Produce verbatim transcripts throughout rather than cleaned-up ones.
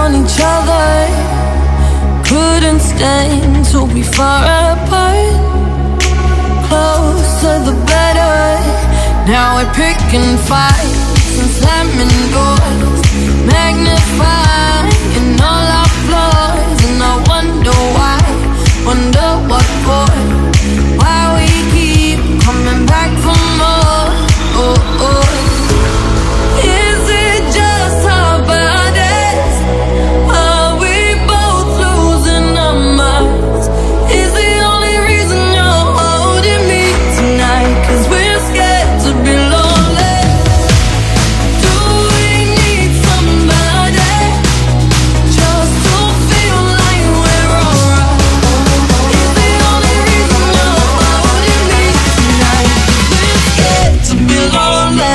on each other, couldn't stand to be far apart. Closer the better. Now we're picking fights and slamming doors, magnifying all our flaws. And I wonder why, wonder what for, why we keep coming back for more. Oh, oh. Is it just our bodies? Are we both losing our minds? Is the only reason you're holding me tonight 'cause we're scared to be lonely? Do we need somebody just to feel like we're alright? Is the only reason you're holding me tonight? We're scared to be lonely.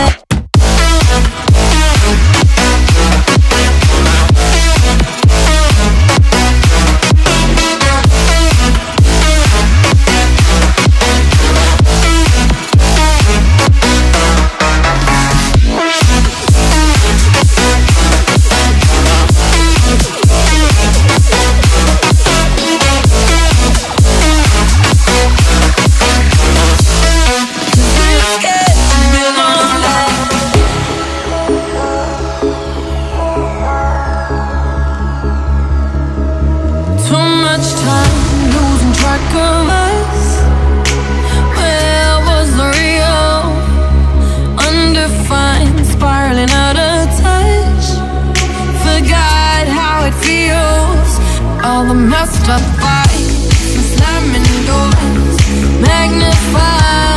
Too much time losing track of us. Where was the real? Undefined, spiraling out of touch. Forgot how it feels. All the messed up fights and slamming doors, magnified.